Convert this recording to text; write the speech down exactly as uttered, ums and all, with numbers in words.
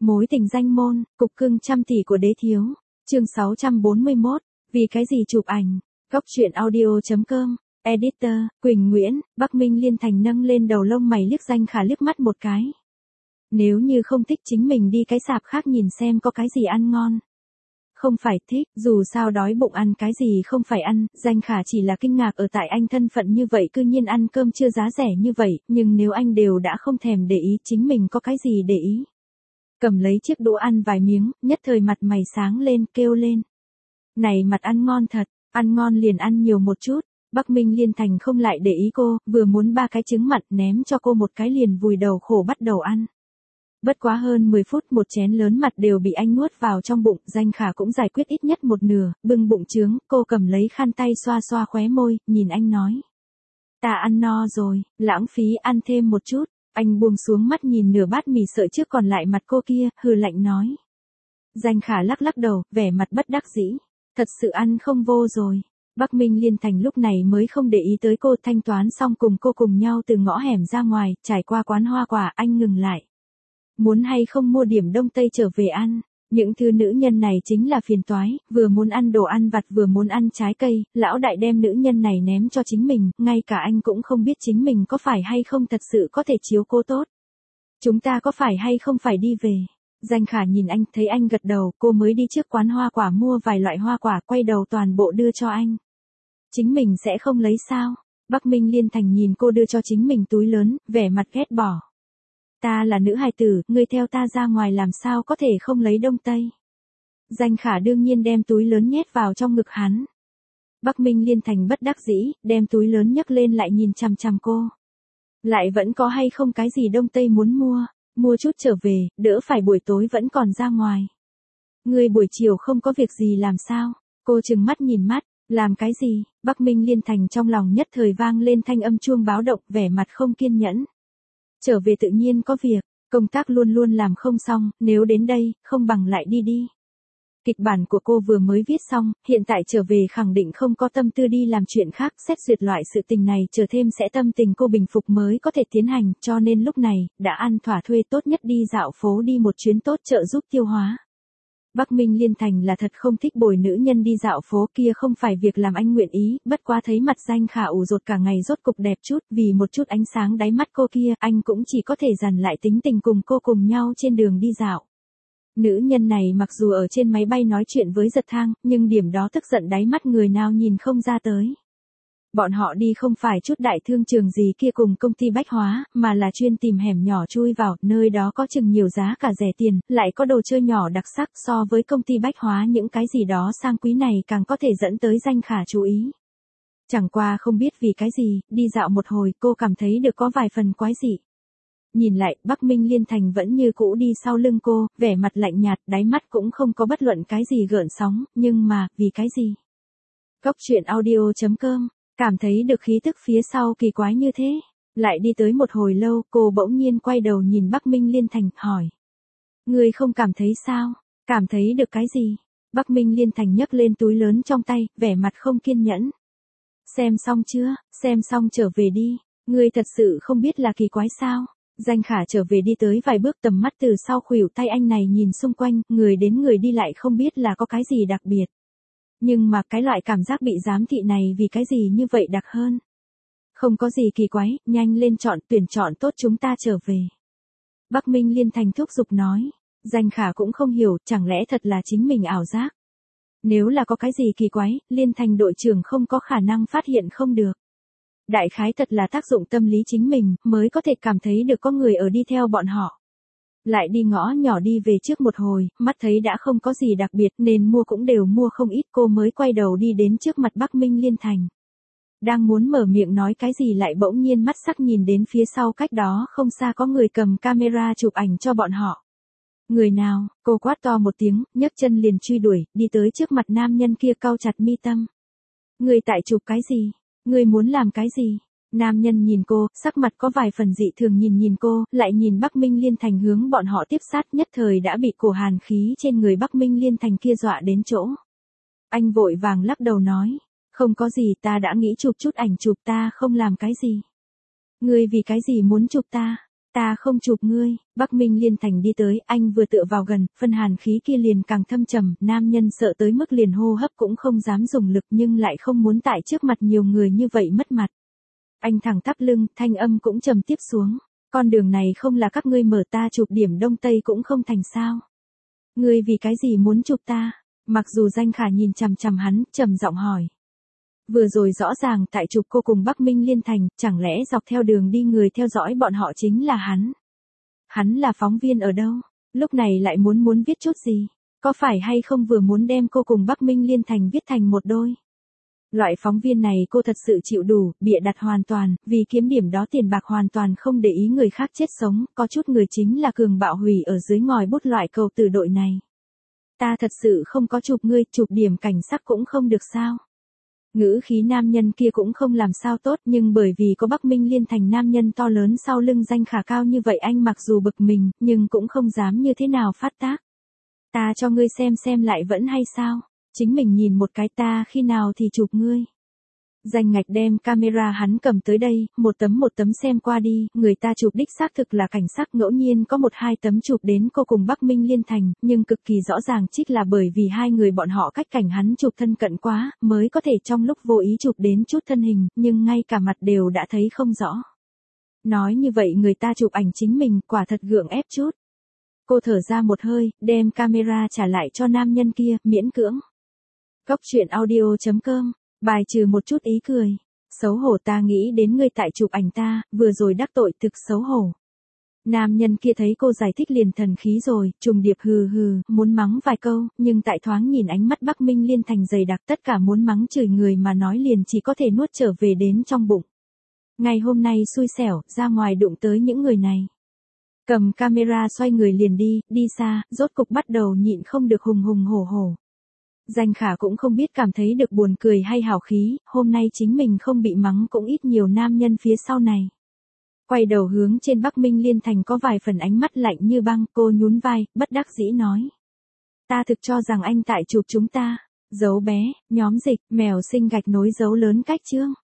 Mối tình danh môn, cục cưng trăm tỷ của đế thiếu. Chương sáu trăm bốn mươi mốt, vì cái gì chụp ảnh. Góc truyện audio chấm com. Editor, Quỳnh Nguyễn. Bắc Minh Liên Thành nâng lên đầu lông mày liếc Danh Khả liếc mắt một cái. Nếu như không thích chính mình đi cái sạp khác nhìn xem có cái gì ăn ngon. Không phải thích, dù sao đói bụng ăn cái gì không phải ăn, Danh Khả chỉ là kinh ngạc ở tại anh thân phận như vậy cư nhiên ăn cơm chưa giá rẻ như vậy, nhưng nếu anh đều đã không thèm để ý chính mình có cái gì để ý. Cầm lấy chiếc đũa ăn vài miếng, nhất thời mặt mày sáng lên, kêu lên. Này mặt ăn ngon thật, ăn ngon liền ăn nhiều một chút. Bắc Minh Liên Thành không lại để ý cô, vừa muốn ba cái trứng mặn ném cho cô một cái liền vùi đầu khổ bắt đầu ăn. Bất quá hơn mười phút một chén lớn mặt đều bị anh nuốt vào trong bụng, Danh Khả cũng giải quyết ít nhất một nửa, bưng bụng trướng, cô cầm lấy khăn tay xoa xoa khóe môi, nhìn anh nói. Ta ăn no rồi, lãng phí ăn thêm một chút. Anh buông xuống mắt nhìn nửa bát mì sợi trước còn lại mặt cô kia, hừ lạnh nói. Danh Khả lắc lắc đầu, vẻ mặt bất đắc dĩ. Thật sự ăn không vô rồi. Bắc Minh Liên Thành lúc này mới không để ý tới cô, thanh toán xong cùng cô cùng nhau từ ngõ hẻm ra ngoài, trải qua quán hoa quả, anh ngừng lại. Muốn hay không mua điểm đông tây trở về ăn. Những thứ nữ nhân này chính là phiền toái, vừa muốn ăn đồ ăn vặt vừa muốn ăn trái cây, lão đại đem nữ nhân này ném cho chính mình, ngay cả anh cũng không biết chính mình có phải hay không thật sự có thể chiếu cô tốt. Chúng ta có phải hay không phải đi về. Danh Khả nhìn anh, thấy anh gật đầu, cô mới đi trước quán hoa quả mua vài loại hoa quả, quay đầu toàn bộ đưa cho anh. Chính mình sẽ không lấy sao? Bắc Minh Liên Thành nhìn cô đưa cho chính mình túi lớn, vẻ mặt ghét bỏ. Ta là nữ hài tử, ngươi theo ta ra ngoài làm sao có thể không lấy đông tây. Danh Khả đương nhiên đem túi lớn nhét vào trong ngực hắn. Bắc Minh Liên Thành bất đắc dĩ, đem túi lớn nhấc lên lại nhìn chằm chằm cô. Lại vẫn có hay không cái gì đông tây muốn mua, mua chút trở về, đỡ phải buổi tối vẫn còn ra ngoài. Ngươi buổi chiều không có việc gì làm sao? Cô trừng mắt nhìn mắt, làm cái gì? Bắc Minh Liên Thành trong lòng nhất thời vang lên thanh âm chuông báo động, vẻ mặt không kiên nhẫn. Trở về tự nhiên có việc, công tác luôn luôn làm không xong, nếu đến đây, không bằng lại đi đi. Kịch bản của cô vừa mới viết xong, hiện tại trở về khẳng định không có tâm tư đi làm chuyện khác, xét duyệt loại sự tình này chờ thêm sẽ tâm tình cô bình phục mới có thể tiến hành, cho nên lúc này, đã ăn thỏa thuê tốt nhất đi dạo phố đi một chuyến tốt trợ giúp tiêu hóa. Bắc Minh Liên Thành là thật không thích bồi nữ nhân đi dạo phố, kia không phải việc làm anh nguyện ý, bất quá thấy mặt Danh Khả ủ rột cả ngày rốt cục đẹp chút, vì một chút ánh sáng đáy mắt cô kia, anh cũng chỉ có thể dằn lại tính tình cùng cô cùng nhau trên đường đi dạo. Nữ nhân này mặc dù ở trên máy bay nói chuyện với Giật Thang, nhưng điểm đó tức giận đáy mắt người nào nhìn không ra tới. Bọn họ đi không phải chút đại thương trường gì kia cùng công ty bách hóa, mà là chuyên tìm hẻm nhỏ chui vào, nơi đó có chừng nhiều giá cả rẻ tiền, lại có đồ chơi nhỏ đặc sắc, so với công ty bách hóa những cái gì đó sang quý này càng có thể dẫn tới Danh Khả chú ý. Chẳng qua không biết vì cái gì, đi dạo một hồi cô cảm thấy được có vài phần quái dị. Nhìn lại, Bắc Minh Liên Thành vẫn như cũ đi sau lưng cô, vẻ mặt lạnh nhạt, đáy mắt cũng không có bất luận cái gì gợn sóng, nhưng mà, vì cái gì? Góc truyện audio chấm com. Cảm thấy được khí tức phía sau kỳ quái như thế. Lại đi tới một hồi lâu, cô bỗng nhiên quay đầu nhìn Bắc Minh Liên Thành, hỏi. Ngươi không cảm thấy sao? Cảm thấy được cái gì? Bắc Minh Liên Thành nhấc lên túi lớn trong tay, vẻ mặt không kiên nhẫn. Xem xong chưa? Xem xong trở về đi. Ngươi thật sự không biết là kỳ quái sao? Danh Khả trở về đi tới vài bước, tầm mắt từ sau khuỷu tay anh này nhìn xung quanh, người đến người đi lại không biết là có cái gì đặc biệt. Nhưng mà cái loại cảm giác bị giám thị này vì cái gì như vậy đặc hơn. Không có gì kỳ quái, nhanh lên chọn, tuyển chọn tốt chúng ta trở về. Bắc Minh Liên Thành thúc giục nói. Danh Khả cũng không hiểu, chẳng lẽ thật là chính mình ảo giác. Nếu là có cái gì kỳ quái, Liên Thành đội trưởng không có khả năng phát hiện không được. Đại khái thật là tác dụng tâm lý chính mình, mới có thể cảm thấy được có người ở đi theo bọn họ. Lại đi ngõ nhỏ đi về trước một hồi, mắt thấy đã không có gì đặc biệt nên mua cũng đều mua không ít, cô mới quay đầu đi đến trước mặt Bắc Minh Liên Thành. Đang muốn mở miệng nói cái gì lại bỗng nhiên mắt sắc nhìn đến phía sau cách đó không xa có người cầm camera chụp ảnh cho bọn họ. Người nào? Cô quát to một tiếng, nhấc chân liền truy đuổi, đi tới trước mặt nam nhân kia cau chặt mi tâm. Người tại chụp cái gì? Người muốn làm cái gì? Nam nhân nhìn cô, sắc mặt có vài phần dị thường nhìn nhìn cô, lại nhìn Bắc Minh Liên Thành hướng bọn họ tiếp sát, nhất thời đã bị cổ hàn khí trên người Bắc Minh Liên Thành kia dọa đến chỗ. Anh vội vàng lắc đầu nói, không có gì, ta đã nghĩ chụp chút ảnh chụp, ta không làm cái gì. Ngươi vì cái gì muốn chụp ta? Ta không chụp ngươi. Bắc Minh Liên Thành đi tới, anh vừa tựa vào gần, phân hàn khí kia liền càng thâm trầm, nam nhân sợ tới mức liền hô hấp cũng không dám dùng lực nhưng lại không muốn tại trước mặt nhiều người như vậy mất mặt. Anh thẳng thắp lưng, thanh âm cũng trầm tiếp xuống. Con đường này không là các ngươi mở, ta chụp điểm đông tây cũng không thành sao. Ngươi vì cái gì muốn chụp ta? Mặc dù Danh Khả nhìn chằm chằm hắn, trầm giọng hỏi. Vừa rồi rõ ràng tại chụp cô cùng Bắc Minh Liên Thành, chẳng lẽ dọc theo đường đi người theo dõi bọn họ chính là hắn? Hắn là phóng viên ở đâu? Lúc này lại muốn muốn viết chút gì? Có phải hay không vừa muốn đem cô cùng Bắc Minh Liên Thành viết thành một đôi? Loại phóng viên này cô thật sự chịu đủ, bịa đặt hoàn toàn, vì kiếm điểm đó tiền bạc hoàn toàn không để ý người khác chết sống, có chút người chính là cường bạo hủy ở dưới ngòi bút loại cầu từ đội này. Ta thật sự không có chụp ngươi, chụp điểm cảnh sắc cũng không được sao? Ngữ khí nam nhân kia cũng không làm sao tốt, nhưng bởi vì có Bắc Minh Liên Thành nam nhân to lớn sau lưng Danh Khả cao như vậy, anh mặc dù bực mình, nhưng cũng không dám như thế nào phát tác. Ta cho ngươi xem xem lại vẫn hay sao? Chính mình nhìn một cái, ta khi nào thì chụp ngươi. Danh Ngạch đem camera hắn cầm tới đây, một tấm một tấm xem qua đi, người ta chụp đích xác thực là cảnh sắc, ngẫu nhiên có một hai tấm chụp đến cô cùng Bắc Minh Liên Thành, nhưng cực kỳ rõ ràng trích là bởi vì hai người bọn họ cách cảnh hắn chụp thân cận quá, mới có thể trong lúc vô ý chụp đến chút thân hình, nhưng ngay cả mặt đều đã thấy không rõ. Nói như vậy người ta chụp ảnh chính mình, quả thật gượng ép chút. Cô thở ra một hơi, đem camera trả lại cho nam nhân kia, miễn cưỡng. Góc truyện audio chấm com, bài trừ một chút ý cười. Xấu hổ, ta nghĩ đến ngươi tại chụp ảnh ta, vừa rồi đắc tội, thực xấu hổ. Nam nhân kia thấy cô giải thích liền thần khí rồi, trùng điệp hừ hừ, muốn mắng vài câu, nhưng tại thoáng nhìn ánh mắt Bắc Minh Liên Thành dày đặc, tất cả muốn mắng chửi người mà nói liền chỉ có thể nuốt trở về đến trong bụng. Ngày hôm nay xui xẻo, ra ngoài đụng tới những người này. Cầm camera xoay người liền đi, đi xa, rốt cục bắt đầu nhịn không được hùng hùng hổ hổ. Danh Khả cũng không biết cảm thấy được buồn cười hay hào khí, hôm nay chính mình không bị mắng cũng ít nhiều nam nhân phía sau này. Quay đầu hướng trên Bắc Minh Liên Thành có vài phần ánh mắt lạnh như băng, cô nhún vai, bất đắc dĩ nói. Ta thực cho rằng anh tại chụp chúng ta. Dấu bé, nhóm dịch, mèo sinh gạch nối dấu lớn cách chương.